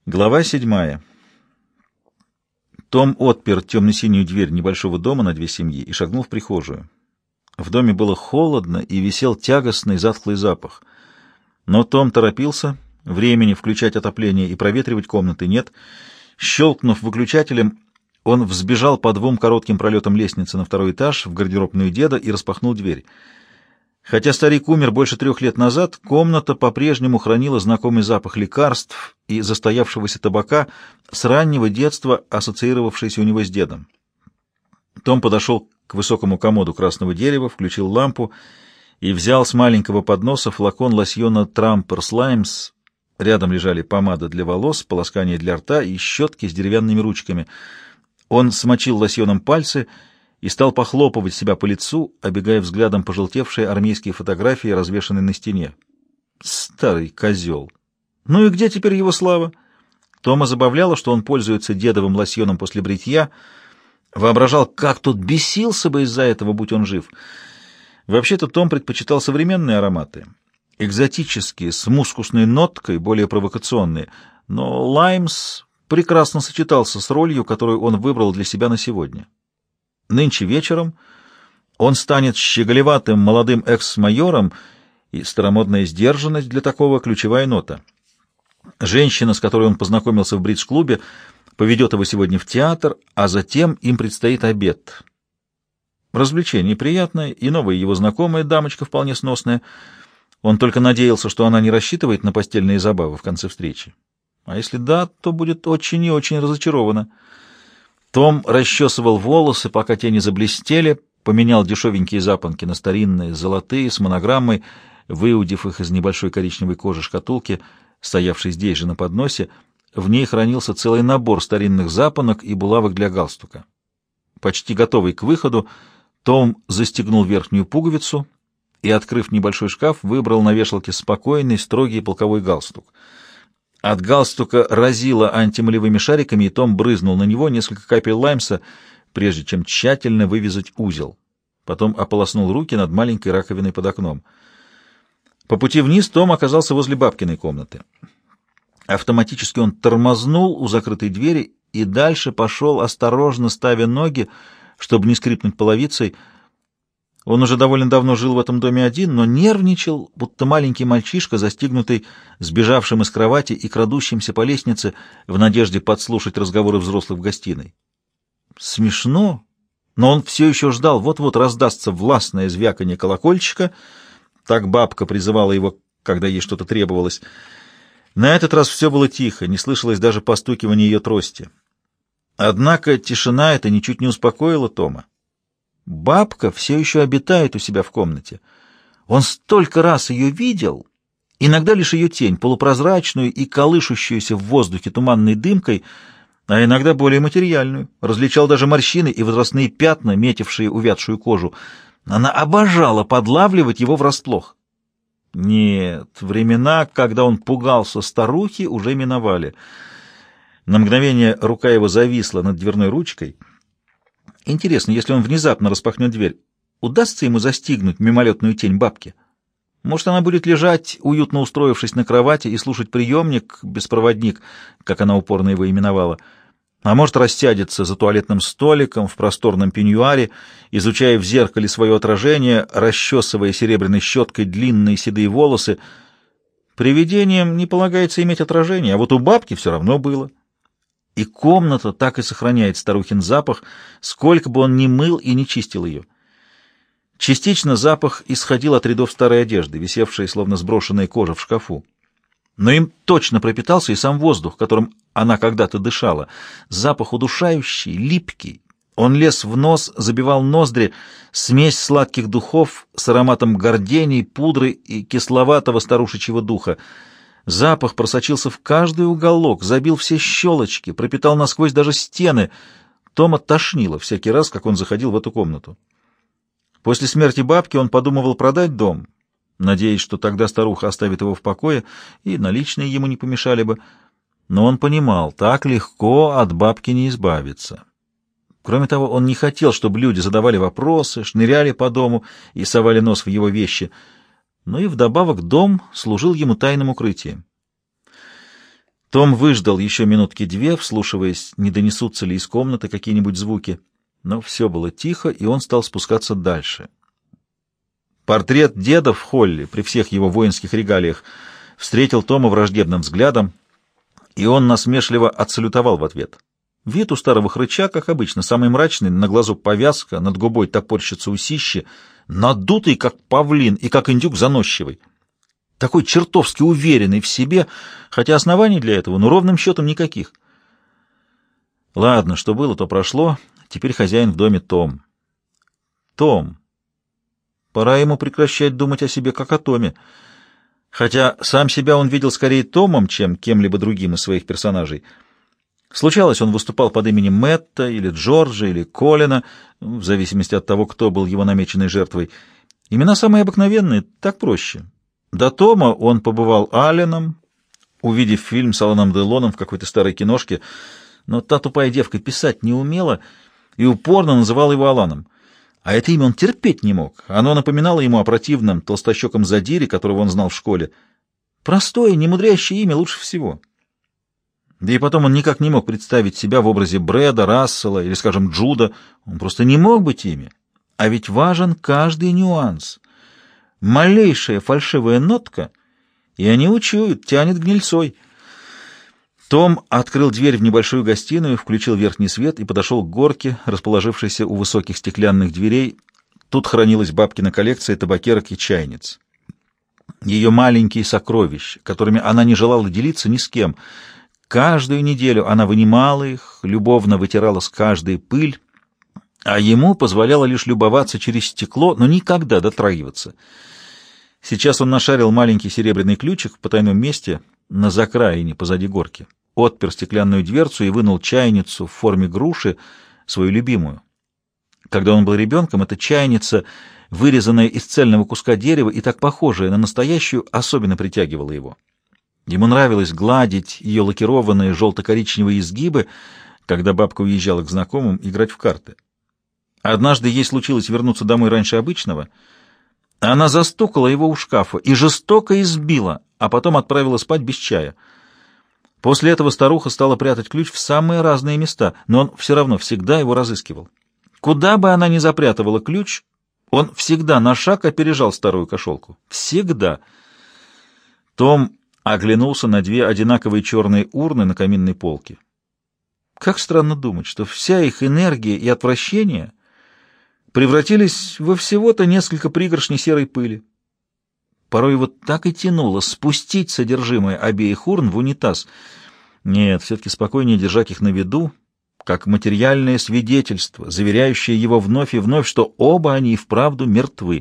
Глава 7. Том отпер темно-синюю дверь небольшого дома на две семьи и шагнул в прихожую. В доме было холодно и висел тягостный затхлый запах. Но Том торопился, времени включать отопление и проветривать комнаты нет. Щелкнув выключателем, он взбежал по двум коротким пролетам лестницы на второй этаж в гардеробную деда и распахнул дверь. Хотя старик умер больше 3 лет назад, комната по-прежнему хранила знакомый запах лекарств и застоявшегося табака, с раннего детства ассоциировавшийся у него с дедом. Том подошел к высокому комоду красного дерева, включил лампу и взял с маленького подноса флакон лосьона Trampers Limes. Рядом лежали помада для волос, полоскание для рта и щетки с деревянными ручками. Он смочил лосьоном пальцы и стал похлопывать себя по лицу, обегая взглядом пожелтевшие армейские фотографии, развешанные на стене. Старый козел! Ну и где теперь его слава? Тома забавляло, что он пользуется дедовым лосьоном после бритья, воображал, как тот бесился бы из-за этого, будь он жив. Вообще-то Том предпочитал современные ароматы, экзотические, с мускусной ноткой, более провокационные, но Лаймс прекрасно сочетался с ролью, которую он выбрал для себя на сегодня. Нынче вечером он станет щеголеватым молодым экс-майором, и старомодная сдержанность для такого ключевая нота. Женщина, с которой он познакомился в бридж-клубе, поведет его сегодня в театр, а затем им предстоит обед. Развлечение приятное, и новая его знакомая дамочка вполне сносная. Он только надеялся, что она не рассчитывает на постельные забавы в конце встречи. А если да, то будет очень и очень разочарована. Том расчесывал волосы, пока те не заблестели, поменял дешевенькие запонки на старинные, золотые, с монограммой, выудив их из небольшой коричневой кожи шкатулки, стоявшей здесь же на подносе. В ней хранился целый набор старинных запонок и булавок для галстука. Почти готовый к выходу, Том застегнул верхнюю пуговицу и, открыв небольшой шкаф, выбрал на вешалке спокойный, строгий полковой галстук. От галстука разило антимолевыми шариками, и Том брызнул на него несколько капель лаймса, прежде чем тщательно вывязать узел. Потом ополоснул руки над маленькой раковиной под окном. По пути вниз Том оказался возле бабкиной комнаты. Автоматически он тормознул у закрытой двери и дальше пошел, осторожно ставя ноги, чтобы не скрипнуть половицей. Он уже довольно давно жил в этом доме один, но нервничал, будто маленький мальчишка, застигнутый сбежавшим из кровати и крадущимся по лестнице в надежде подслушать разговоры взрослых в гостиной. Смешно, но он все еще ждал, вот-вот раздастся властное звяканье колокольчика, так бабка призывала его, когда ей что-то требовалось. На этот раз все было тихо, не слышалось даже постукивания ее трости. Однако тишина эта ничуть не успокоила Тома. Бабка все еще обитает у себя в комнате. Он столько раз ее видел, иногда лишь ее тень, полупрозрачную и колышущуюся в воздухе туманной дымкой, а иногда более материальную, различал даже морщины и возрастные пятна, метившие увядшую кожу. Она обожала подлавливать его врасплох. Нет, времена, когда он пугался старухи, уже миновали. На мгновение рука его зависла над дверной ручкой. Интересно, если он внезапно распахнет дверь, удастся ему застигнуть мимолетную тень бабки? Может, она будет лежать, уютно устроившись на кровати, и слушать приемник, беспроводник, как она упорно его именовала, а может, растядется за туалетным столиком в просторном пеньюаре, изучая в зеркале свое отражение, расчесывая серебряной щеткой длинные седые волосы. Привидениям не полагается иметь отражение, а вот у бабки все равно было. И комната так и сохраняет старухин запах, сколько бы он ни мыл и не чистил ее. Частично запах исходил от рядов старой одежды, висевшей словно сброшенная кожа в шкафу. Но им точно пропитался и сам воздух, которым она когда-то дышала. Запах удушающий, липкий. Он лез в нос, забивал ноздри, смесь сладких духов с ароматом гордений, пудры и кисловатого старушечьего духа. Запах просочился в каждый уголок, забил все щелочки, пропитал насквозь даже стены. Тома тошнило всякий раз, как он заходил в эту комнату. После смерти бабки он подумывал продать дом, надеясь, что тогда старуха оставит его в покое, и наличные ему не помешали бы. Но он понимал, так легко от бабки не избавиться. Кроме того, он не хотел, чтобы люди задавали вопросы, шныряли по дому и совали нос в его вещи. Но и вдобавок дом служил ему тайным укрытием. Том выждал еще минутки две, вслушиваясь, не донесутся ли из комнаты какие-нибудь звуки. Но все было тихо, и он стал спускаться дальше. Портрет деда в холле, при всех его воинских регалиях, встретил Тома враждебным взглядом, и он насмешливо отсалютовал в ответ. Вид у старого хрыча, как обычно, самый мрачный, на глазу повязка, над губой топорщится усище, надутый, как павлин, и как индюк заносчивый. Такой чертовски уверенный в себе, хотя оснований для этого, ну, ровным счетом никаких. Ладно, что было, то прошло, теперь хозяин в доме Том. Том. Пора ему прекращать думать о себе, как о Томе. Хотя сам себя он видел скорее Томом, чем кем-либо другим из своих персонажей. Случалось, он выступал под именем Мэтта, или Джорджа, или Колина, в зависимости от того, кто был его намеченной жертвой. Имена самые обыкновенные, так проще. До Тома он побывал Алленом, увидев фильм с Аланом Делоном в какой-то старой киношке, но та тупая девка писать не умела и упорно называла его Аланом. А это имя он терпеть не мог. Оно напоминало ему о противном толстощеком задире, которого он знал в школе. Простое, немудрящее имя лучше всего. Да и потом он никак не мог представить себя в образе Брэда, Рассела или, скажем, Джуда. Он просто не мог быть ими. А ведь важен каждый нюанс. Малейшая фальшивая нотка, и они учуют, тянет гнильцой. Том открыл дверь в небольшую гостиную, включил верхний свет и подошел к горке, расположившейся у высоких стеклянных дверей. Тут хранилась бабкина коллекция табакерок и чайниц. Ее маленькие сокровища, которыми она не желала делиться ни с кем. Каждую неделю она вынимала их, любовно вытирала с каждой пыль, а ему позволяло лишь любоваться через стекло, но никогда дотрагиваться. Сейчас он нашарил маленький серебряный ключик в потайном месте на закраине позади горки, отпер стеклянную дверцу и вынул чайницу в форме груши, свою любимую. Когда он был ребенком, эта чайница, вырезанная из цельного куска дерева и так похожая на настоящую, особенно притягивала его. Ему нравилось гладить ее лакированные желто-коричневые изгибы, когда бабка уезжала к знакомым играть в карты. Однажды ей случилось вернуться домой раньше обычного. Она застукала его у шкафа и жестоко избила, а потом отправила спать без чая. После этого старуха стала прятать ключ в самые разные места, но он все равно всегда его разыскивал. Куда бы она ни запрятывала ключ, он всегда на шаг опережал старую кошелку. Всегда. Том оглянулся на две одинаковые черные урны на каминной полке. Как странно думать, что вся их энергия и отвращение превратились во всего-то несколько пригоршней серой пыли. Порой его так и тянуло спустить содержимое обеих урн в унитаз. Нет, все-таки спокойнее держать их на виду, как материальное свидетельство, заверяющее его вновь и вновь, что оба они и вправду мертвы.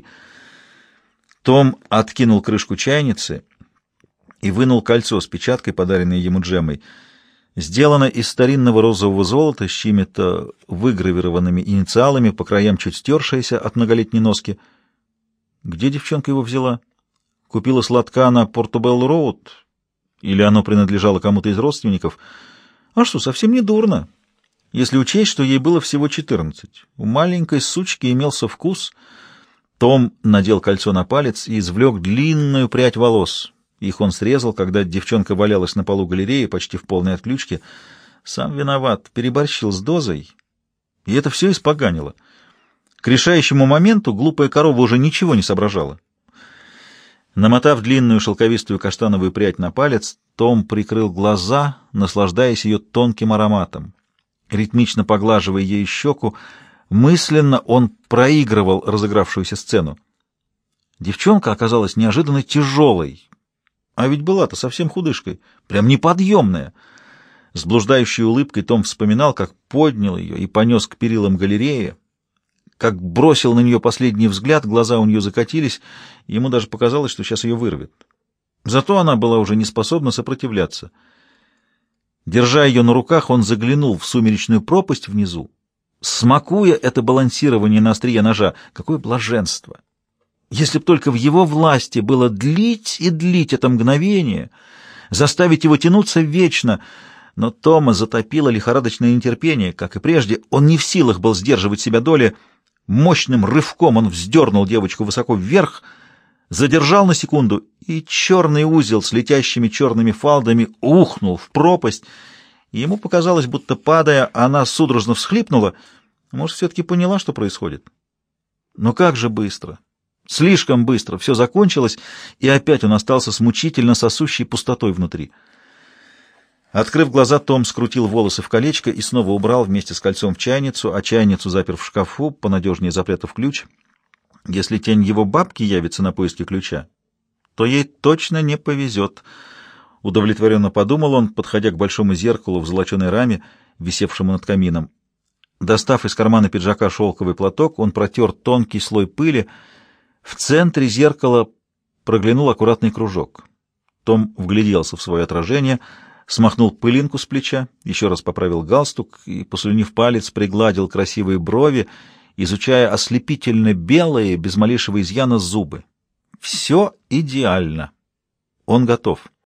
Том откинул крышку чайницы и вынул кольцо с печаткой, подаренной ему Джеммой. Сделано из старинного розового золота с чьими-то выгравированными инициалами, по краям чуть стершееся от многолетней носки. Где девчонка его взяла? Купила с лотка на Портобелл-Роуд? Или оно принадлежало кому-то из родственников? А что, совсем не дурно, если учесть, что ей было всего 14. У маленькой сучки имелся вкус. Том надел кольцо на палец и извлек длинную прядь волос. Их он срезал, когда девчонка валялась на полу галереи, почти в полной отключке. Сам виноват, переборщил с дозой, и это все испоганило. К решающему моменту глупая корова уже ничего не соображала. Намотав длинную шелковистую каштановую прядь на палец, Том прикрыл глаза, наслаждаясь ее тонким ароматом. Ритмично поглаживая ей щеку, мысленно он проигрывал разыгравшуюся сцену. Девчонка оказалась неожиданно тяжелой, а ведь была-то совсем худышкой, прям неподъемная. С блуждающей улыбкой Том вспоминал, как поднял ее и понес к перилам галереи, как бросил на нее последний взгляд, глаза у нее закатились, ему даже показалось, что сейчас ее вырвет. Зато она была уже не способна сопротивляться. Держа ее на руках, он заглянул в сумеречную пропасть внизу, смакуя это балансирование на острие ножа. Какое блаженство! Если б только в его власти было длить и длить это мгновение, заставить его тянуться вечно, но Тома затопило лихорадочное нетерпение, как и прежде, он не в силах был сдерживать себя доли. Мощным рывком он вздернул девочку высоко вверх, задержал на секунду, и черный узел с летящими черными фалдами ухнул в пропасть. И ему показалось, будто, падая, она судорожно всхлипнула. Может, все-таки поняла, что происходит? Но как же быстро! Слишком быстро все закончилось, и опять он остался с мучительно сосущей пустотой внутри. Открыв глаза, Том скрутил волосы в колечко и снова убрал вместе с кольцом в чайницу, а чайницу запер в шкафу, понадежнее запрятав ключ. Если тень его бабки явится на поиски ключа, то ей точно не повезет. Удовлетворенно подумал он, подходя к большому зеркалу в золоченой раме, висевшему над камином. Достав из кармана пиджака шелковый платок, он протер тонкий слой пыли. В центре зеркала проглянул аккуратный кружок. Том вгляделся в свое отражение, смахнул пылинку с плеча, еще раз поправил галстук и, послюнив палец, пригладил красивые брови, изучая ослепительно белые, без малейшего изъяна, зубы. Все идеально. Он готов.